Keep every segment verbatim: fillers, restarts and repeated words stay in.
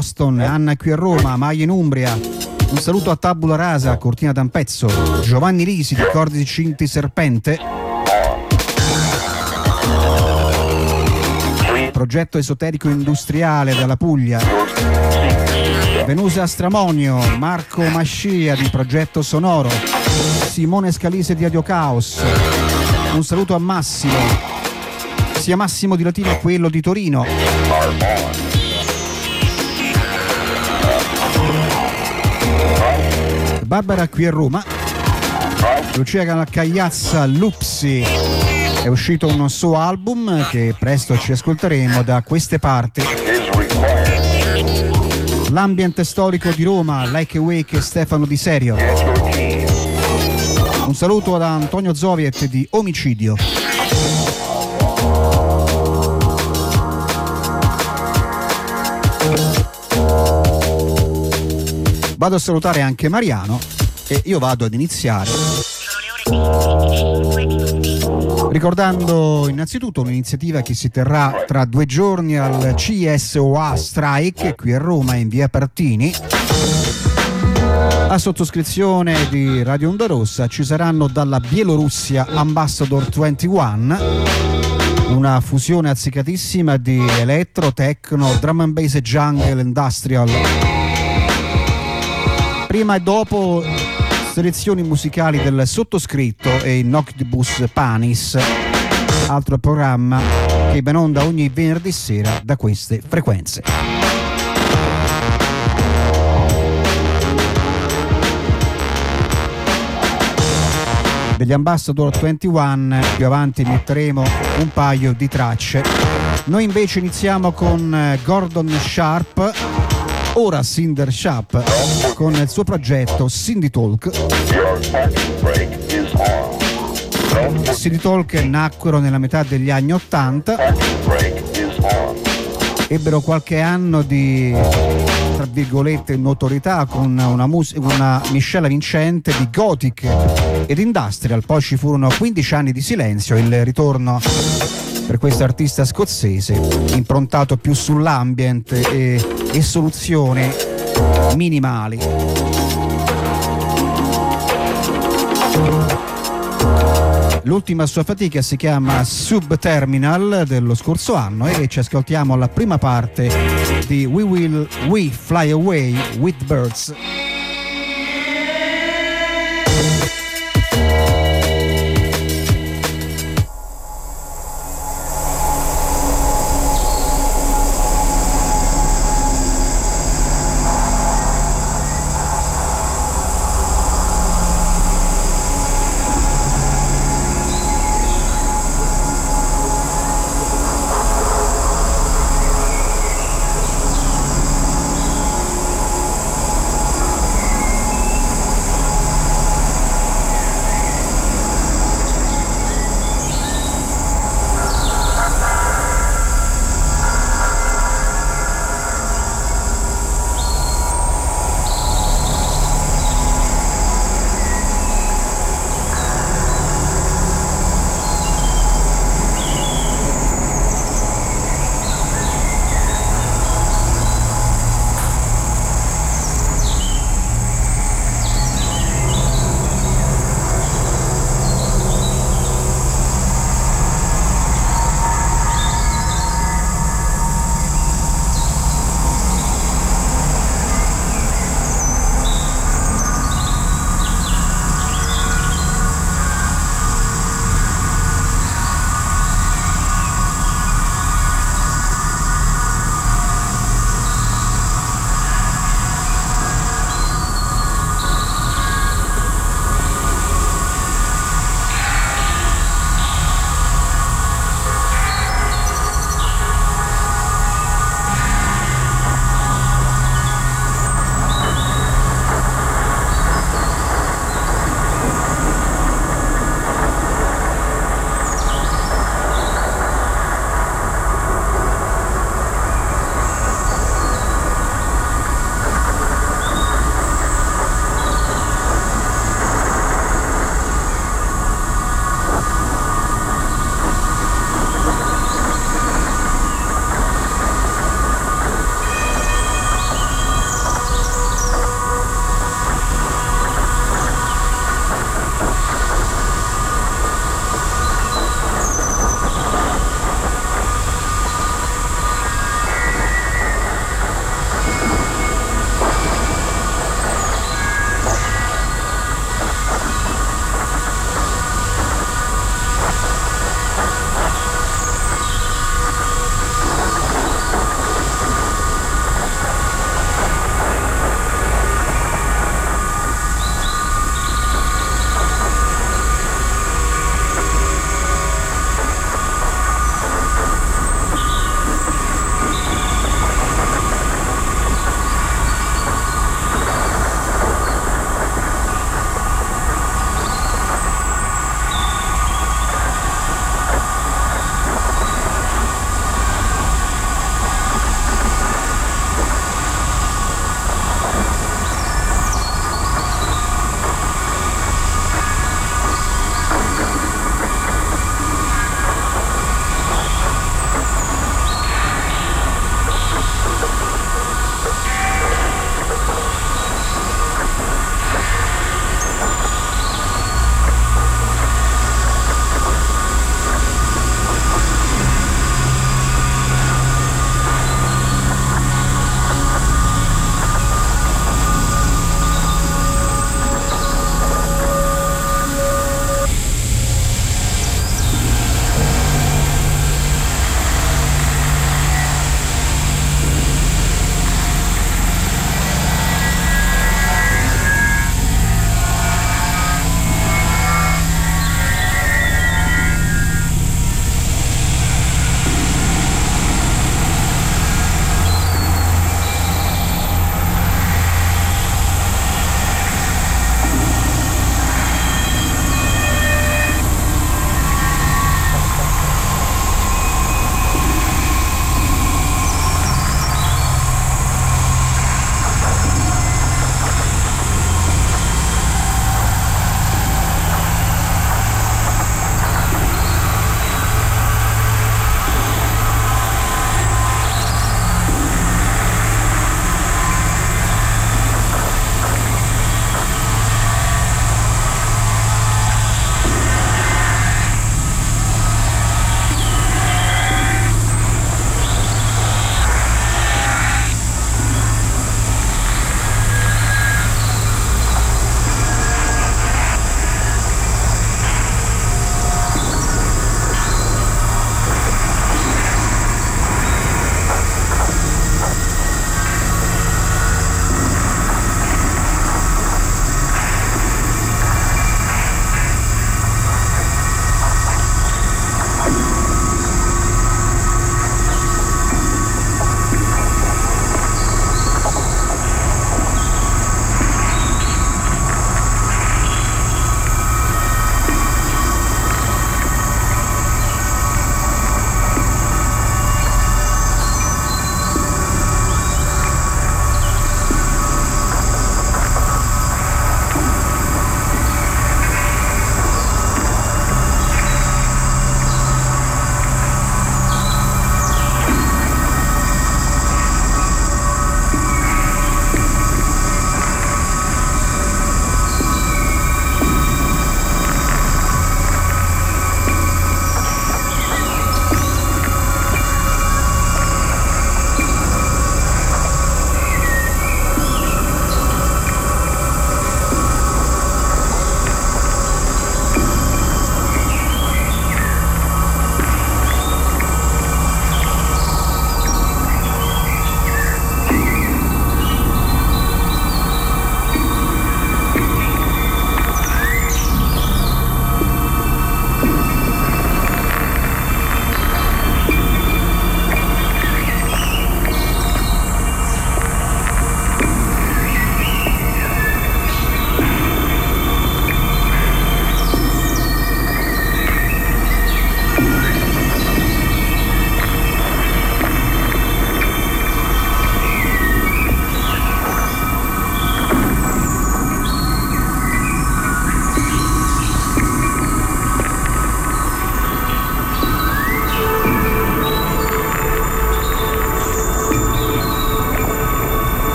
Boston, Anna qui a Roma, Maia in Umbria. Un saluto a Tabula Rasa, Cortina d'Ampezzo, Giovanni Risi di Cordi Cinti Serpente. Progetto esoterico industriale dalla Puglia. Venusa Stramonio, Marco Mascia di Progetto Sonoro, Simone Scalise di Adio Caos. Un saluto a Massimo, sia Massimo di Latino quello di Torino. Barbara qui a Roma, Lucia Cagliazza Lupsi. È uscito un suo album che presto ci ascolteremo da queste parti. L'ambient storico di Roma, Like a Wake e Stefano Di Serio. Un saluto ad Antonio Zoviet di Omicidio. Vado a salutare anche Mariano e io vado ad iniziare ricordando innanzitutto un'iniziativa che si terrà tra due giorni al C S O A Strike qui a Roma in via Partini. A sottoscrizione di Radio Onda Rossa ci saranno dalla Bielorussia Ambassador ventuno, una fusione azzecatissima di electro, techno, drum and bass e jungle industrial. Prima e dopo selezioni musicali del sottoscritto e il Noctibus Panis, altro programma che va in onda ogni venerdì sera da queste frequenze. Degli Ambassador ventuno più avanti metteremo un paio di tracce. Noi invece iniziamo con Gordon Sharp, ora Cinder Sharp, con il suo progetto Cindy Talk. Cindy Talk nacquero nella metà degli anni ottanta, ebbero qualche anno di, tra virgolette, notorietà con una, mus- una miscela vincente di gothic ed industrial, poi ci furono quindici anni di silenzio, il ritorno per questo artista scozzese improntato più sull'ambient e, e soluzioni minimali. L'ultima sua fatica si chiama Subterminal dello scorso anno e ci ascoltiamo la prima parte di We Will We Fly Away with Birds.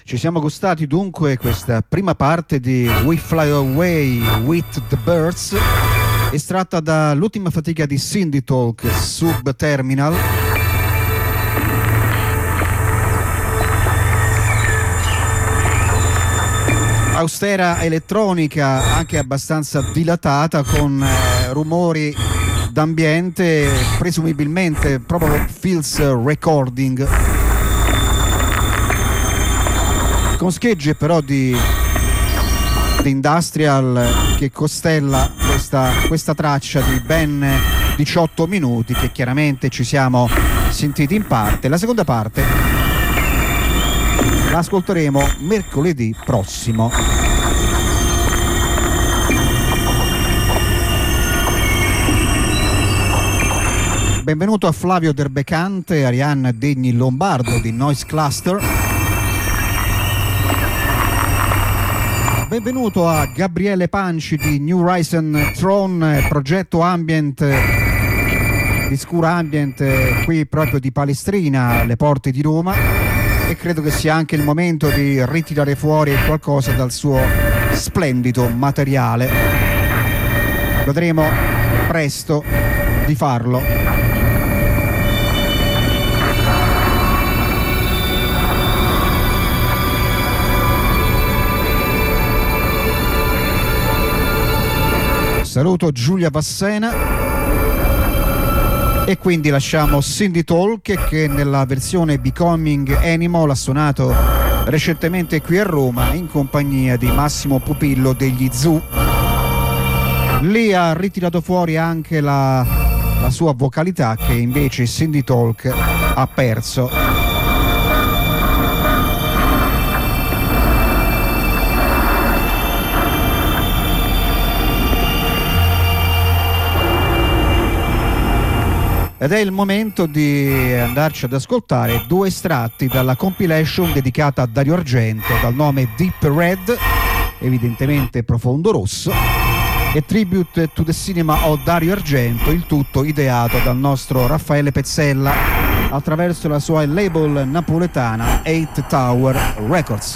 Ci siamo gustati dunque questa prima parte di We Fly Away with the Birds, estratta dall'ultima fatica di Cindy Talk, Subterminal. Austera elettronica, anche abbastanza dilatata, con eh, rumori d'ambiente, presumibilmente proprio Fields Recording, con schegge però di, di industrial che costella questa, questa traccia di ben diciotto minuti, che chiaramente ci siamo sentiti in parte. La seconda parte la ascolteremo mercoledì prossimo. Benvenuto a Flavio Derbecante, Arianna Degni Lombardo di Noise Cluster. Benvenuto a Gabriele Panci di New Horizon Throne, progetto ambient di Scura Ambient qui proprio di Palestrina, alle porte di Roma, e credo che sia anche il momento di ritirare fuori qualcosa dal suo splendido materiale. Vedremo presto di farlo. Saluto Giulia Vassena e quindi lasciamo Cindy Talk, che nella versione Becoming Animal ha suonato recentemente qui a Roma in compagnia di Massimo Pupillo degli Zoo. Lì ha ritirato fuori anche la, la sua vocalità, che invece Cindy Talk ha perso. Ed è il momento di andarci ad ascoltare due estratti dalla compilation dedicata a Dario Argento dal nome Deep Red, evidentemente profondo rosso, e Tribute to the Cinema of Dario Argento, il tutto ideato dal nostro Raffaele Pezzella attraverso la sua label napoletana Eight Tower Records.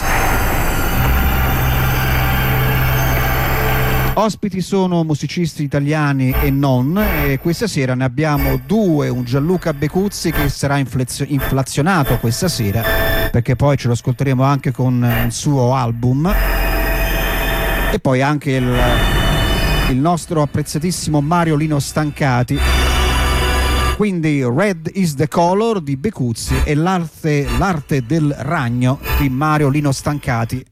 Ospiti sono musicisti italiani e non, e questa sera ne abbiamo due: un Gianluca Becuzzi che sarà inflazio- inflazionato questa sera, perché poi ce lo ascolteremo anche con il suo album, e poi anche il, il nostro apprezzatissimo Mario Lino Stancati. Quindi Red is the Color di Becuzzi e l'arte, l'arte del ragno di Mario Lino Stancati.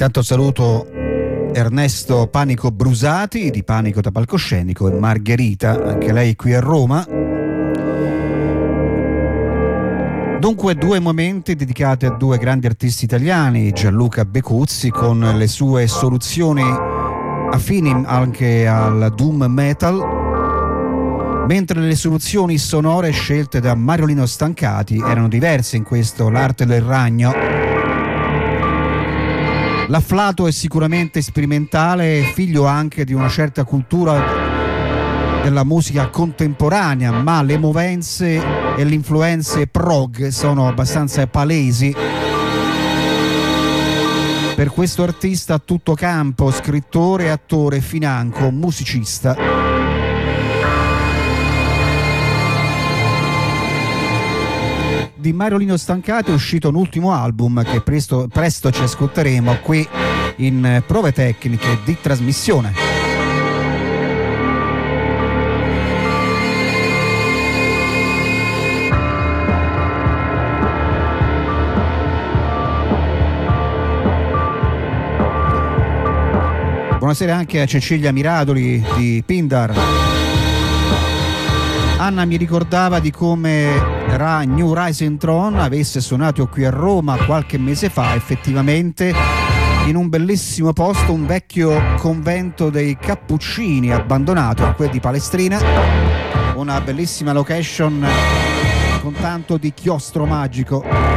Intanto saluto Ernesto Panico Brusati di Panico da Palcoscenico e Margherita, anche lei qui a Roma. Dunque due momenti dedicati a due grandi artisti italiani, Gianluca Becuzzi con le sue soluzioni affini anche al doom metal, mentre le soluzioni sonore scelte da Mariolino Stancati erano diverse in questo L'arte del ragno. L'afflato è sicuramente sperimentale, figlio anche di una certa cultura della musica contemporanea, ma le movenze e le influenze prog sono abbastanza palesi per questo artista a tutto campo, scrittore, attore, financo, musicista. Di Mariolino Stancati è uscito un ultimo album che presto, presto ci ascolteremo qui in Prove Tecniche di Trasmissione. Buonasera anche a Cecilia Miradoli di Pindar. Anna mi ricordava di come Ra New Rising Throne avesse suonato qui a Roma qualche mese fa, effettivamente in un bellissimo posto, un vecchio convento dei Cappuccini abbandonato, quel di Palestrina, una bellissima location con tanto di chiostro magico.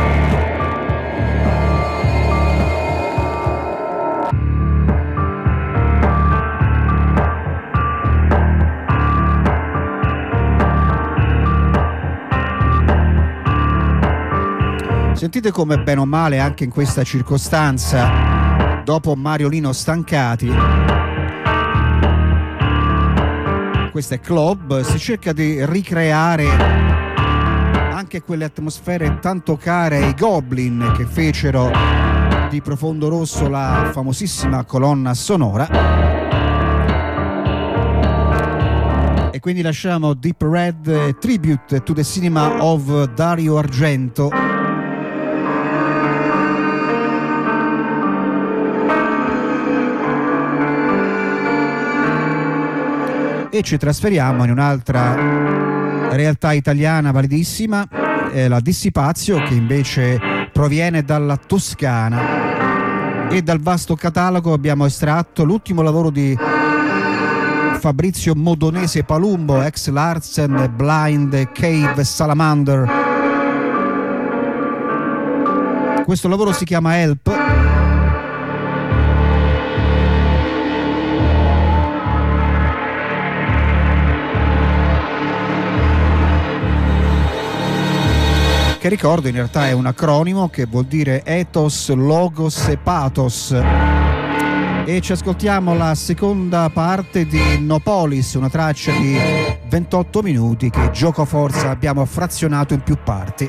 Sentite come bene o male anche in questa circostanza, dopo Mariolino Stancati, questo è Club, si cerca di ricreare anche quelle atmosfere tanto care ai Goblin che fecero di Profondo Rosso la famosissima colonna sonora. E quindi lasciamo Deep Red Tribute to the Cinema of Dario Argento. E ci trasferiamo in un'altra realtà italiana validissima, eh, la Dissipazio, che invece proviene dalla Toscana, e dal vasto catalogo abbiamo estratto l'ultimo lavoro di Fabrizio Modonese Palumbo, ex Larsen, Blind, Cave, Salamander. Questo lavoro si chiama Help. Che ricordo in realtà è un acronimo che vuol dire Ethos, Logos e Pathos. E ci ascoltiamo la seconda parte di Nopolis, una traccia di ventotto minuti che gioco forza abbiamo frazionato in più parti.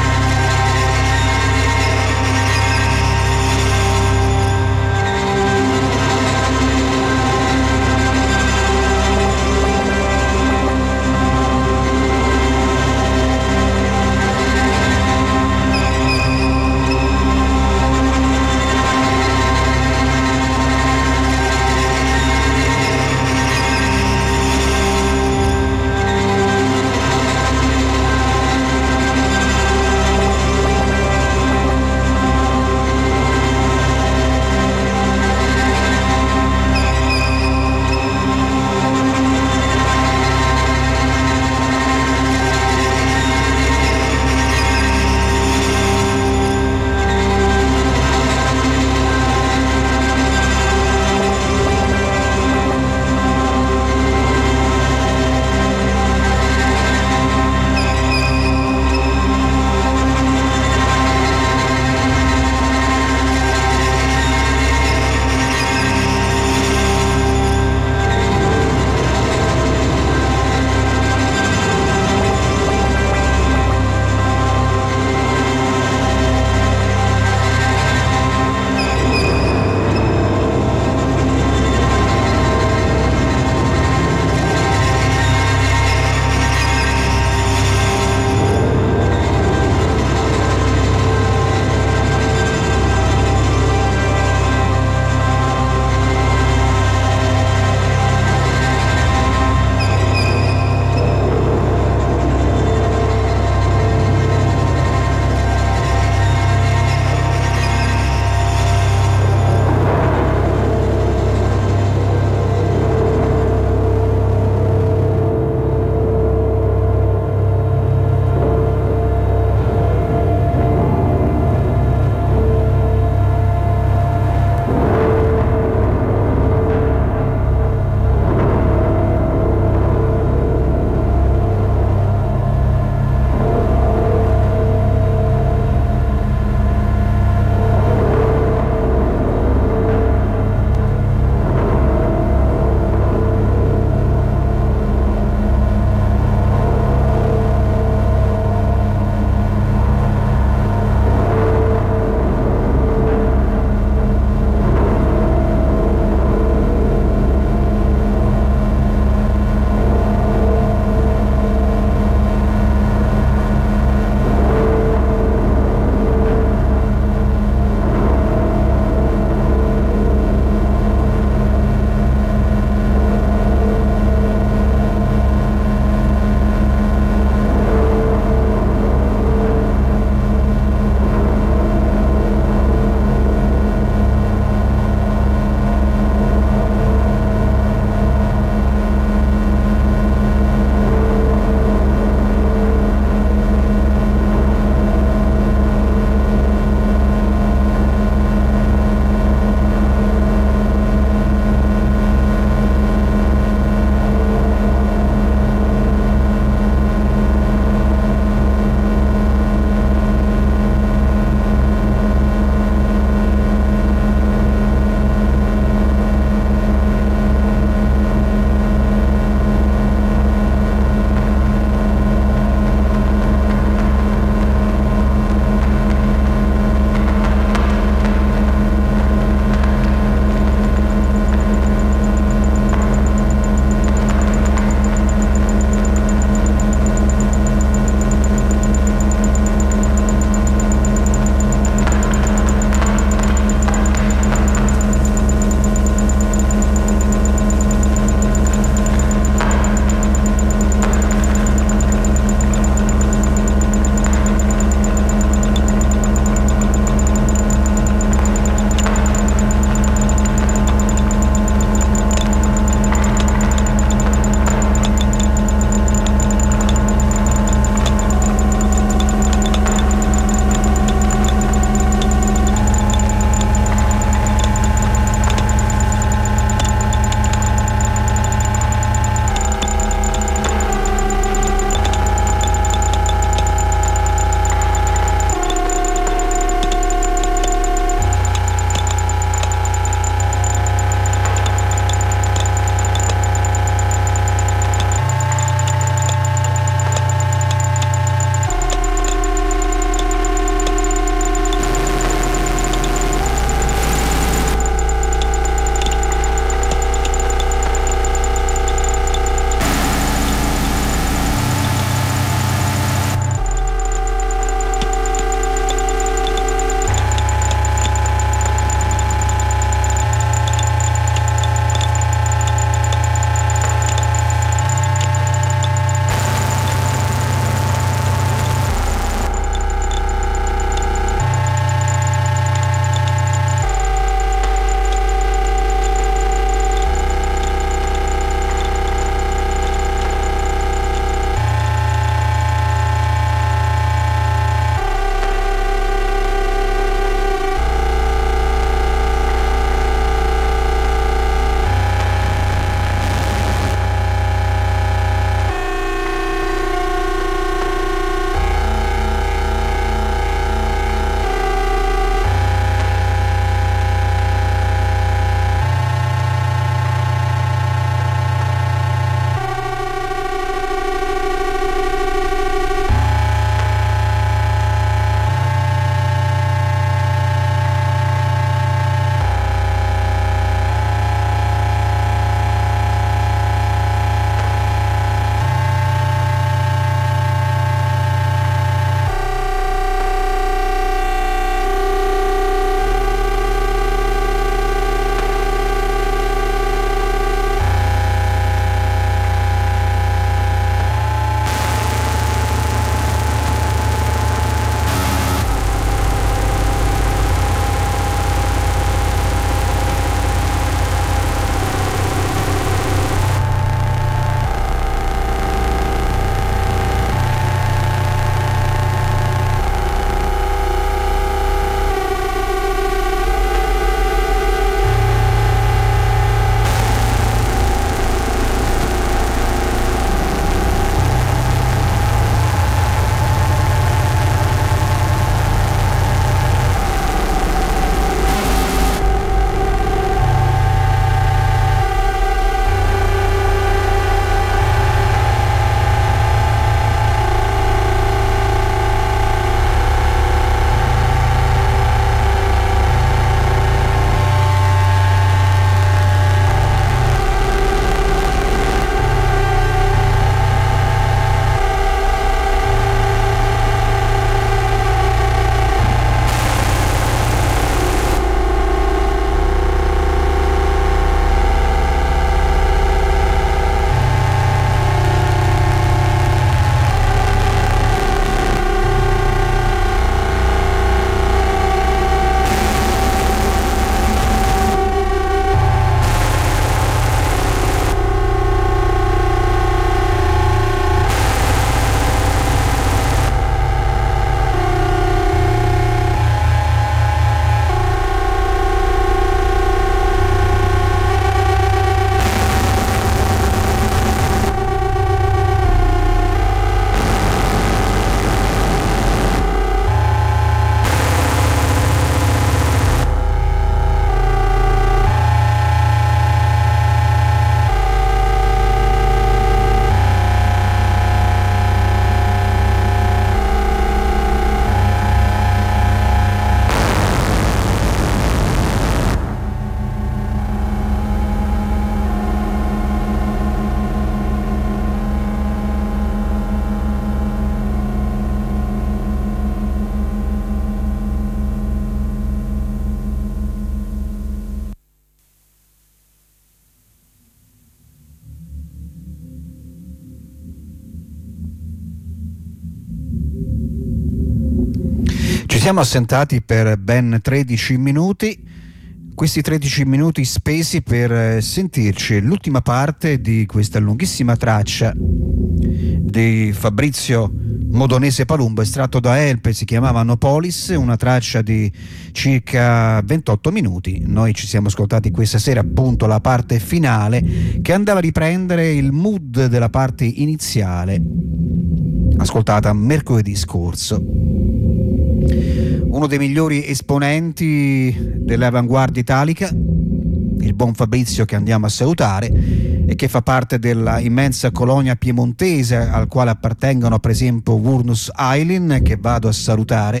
Ci siamo assentati per ben tredici minuti, questi tredici minuti spesi per sentirci l'ultima parte di questa lunghissima traccia di Fabrizio Modonese Palumbo, estratto da Help, si chiamava Nopolis, una traccia di circa ventotto minuti. Noi ci siamo ascoltati questa sera appunto la parte finale, che andava a riprendere il mood della parte iniziale ascoltata mercoledì scorso. Uno dei migliori esponenti dell'avanguardia italica, il buon Fabrizio, che andiamo a salutare e che fa parte della immensa colonia piemontese al quale appartengono per esempio Wurnus Eileen, che vado a salutare.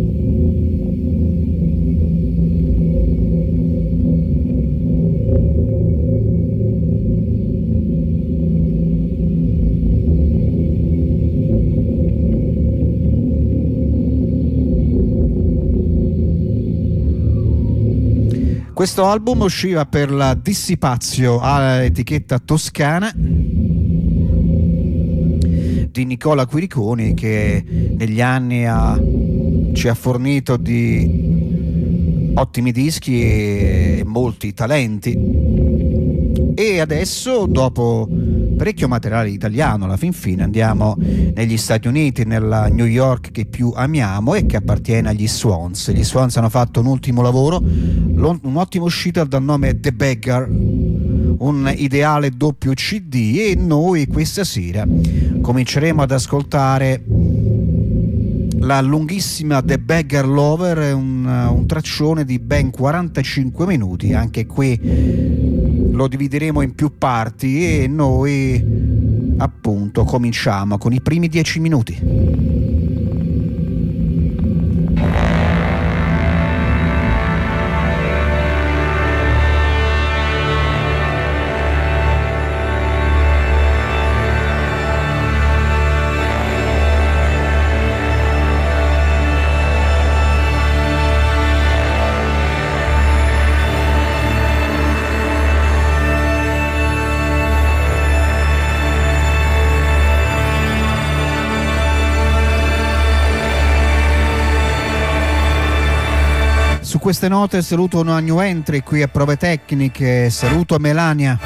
Questo album usciva per la Dissipazio, all'etichetta toscana di Nicola Quiriconi, che negli anni ha, ci ha fornito di ottimi dischi e molti talenti. E adesso, dopo parecchio materiale italiano, alla fin fine andiamo negli Stati Uniti, nella New York che più amiamo e che appartiene agli Swans. Gli Swans hanno fatto un ultimo lavoro, un'ottima uscita dal nome The Beggar, un ideale doppio C D, e noi questa sera cominceremo ad ascoltare la lunghissima The Beggar Lover, un, un traccione di ben quarantacinque minuti. Anche qui lo divideremo in più parti e noi appunto cominciamo con i primi dieci minuti. Su queste note saluto una new entry qui a Prove Tecniche, saluto Melania.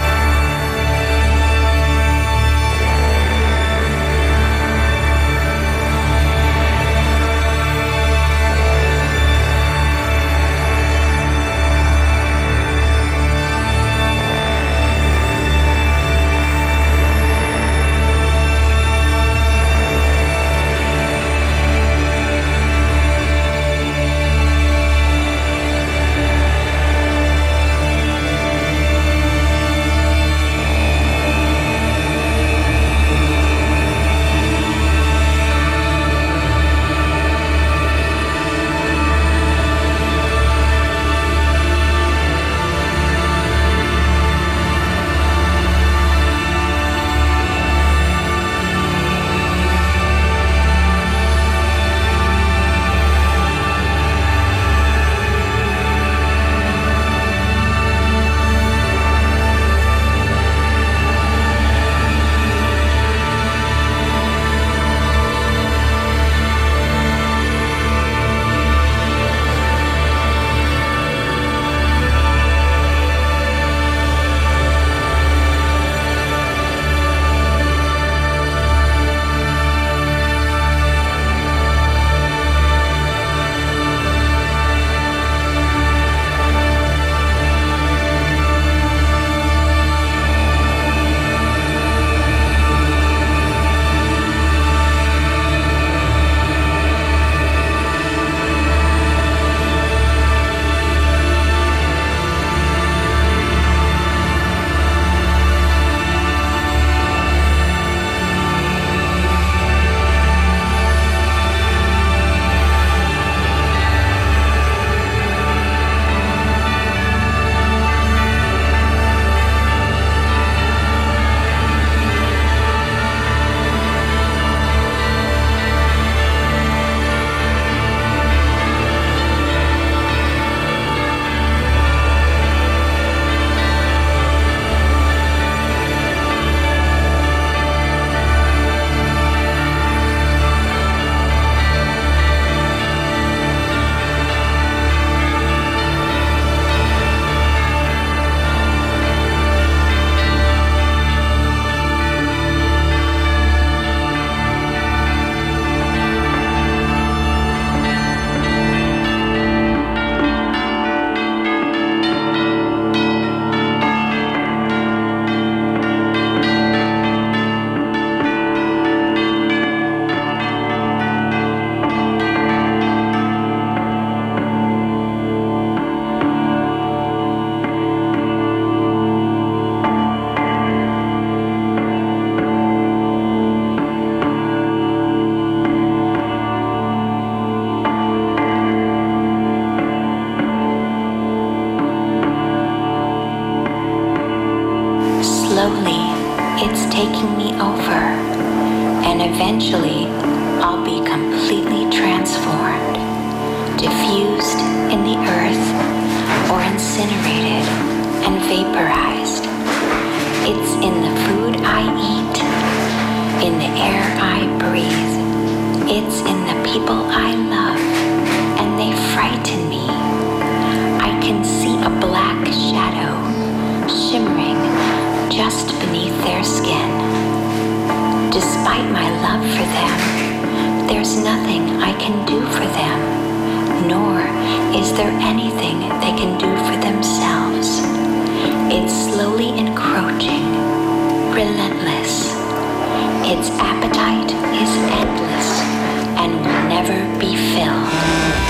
slowly, it's taking me over, and eventually, I'll be completely transformed, diffused in the earth, or incinerated and vaporized. It's in the food I eat, in the air I breathe. It's in the people I love, and they frighten me. I can see a black shadow shimmering just beneath their skin. Despite my love for them, there's nothing I can do for them, nor is there anything they can do for themselves. It's slowly encroaching, relentless. Its appetite is endless and will never be filled.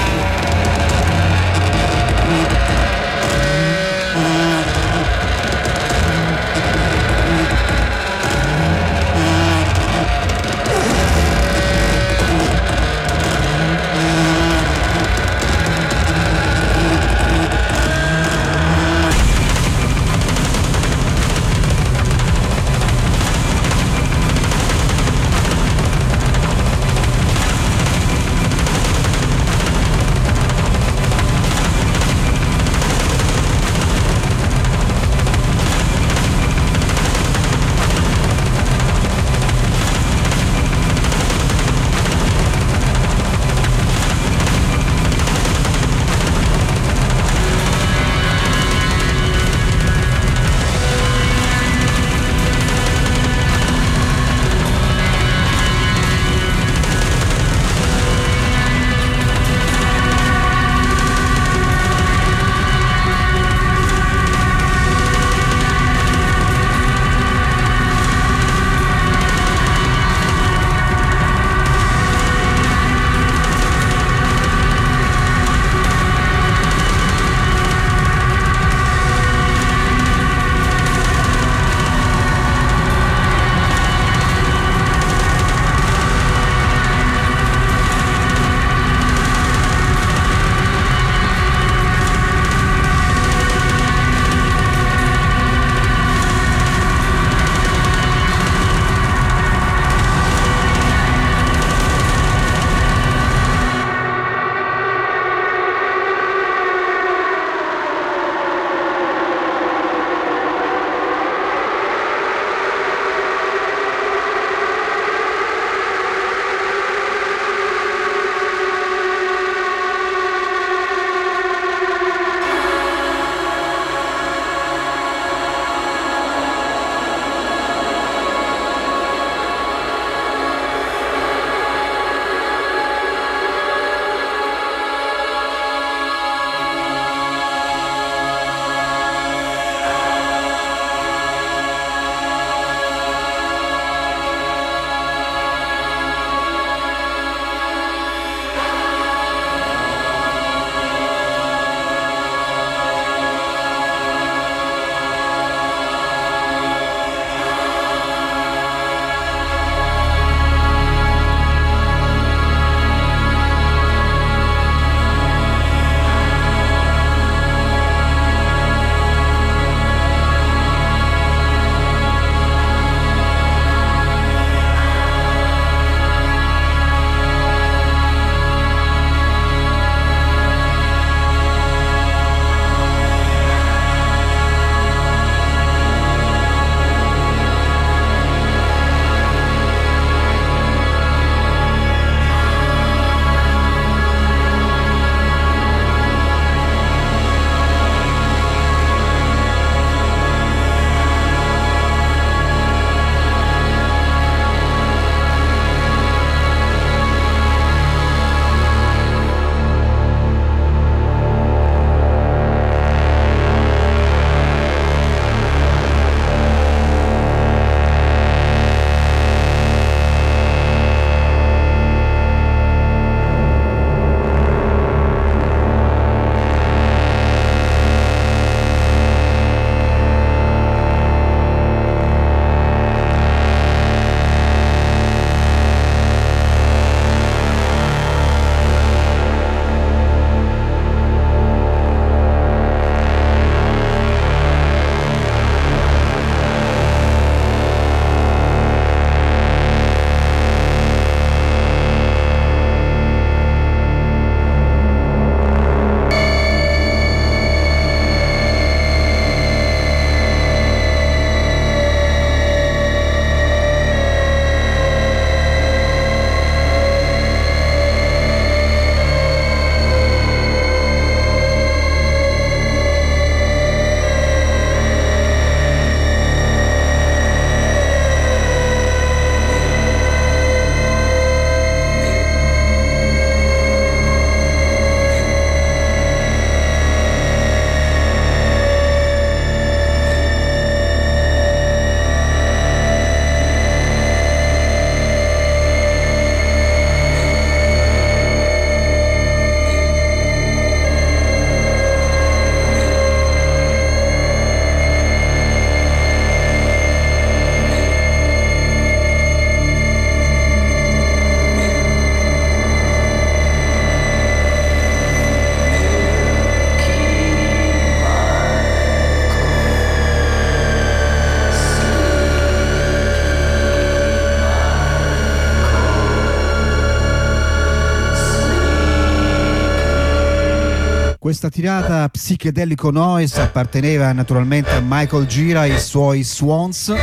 questa tirata psichedelico noise apparteneva naturalmente a Michael Gira e i suoi Swans.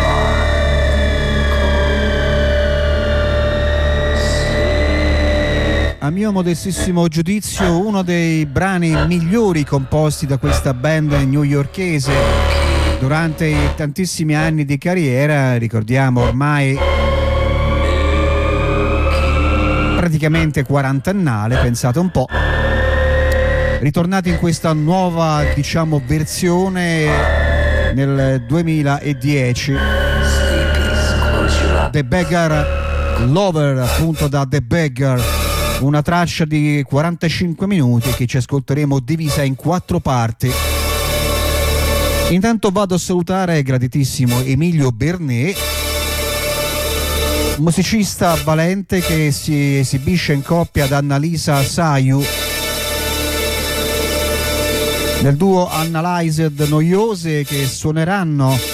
A mio modestissimo giudizio uno dei brani migliori composti da questa band newyorkese durante i tantissimi anni di carriera, ricordiamo ormai praticamente quarantennale, pensate un po', ritornati in questa nuova, diciamo, versione nel duemiladieci. The Beggar Lover, appunto, da The Beggar, una traccia di quarantacinque minuti che ci ascolteremo divisa in quattro parti. Intanto vado a salutare graditissimo Emilio Bernet, musicista valente che si esibisce in coppia ad Annalisa Saiu nel duo Analyzed Noiose, che suoneranno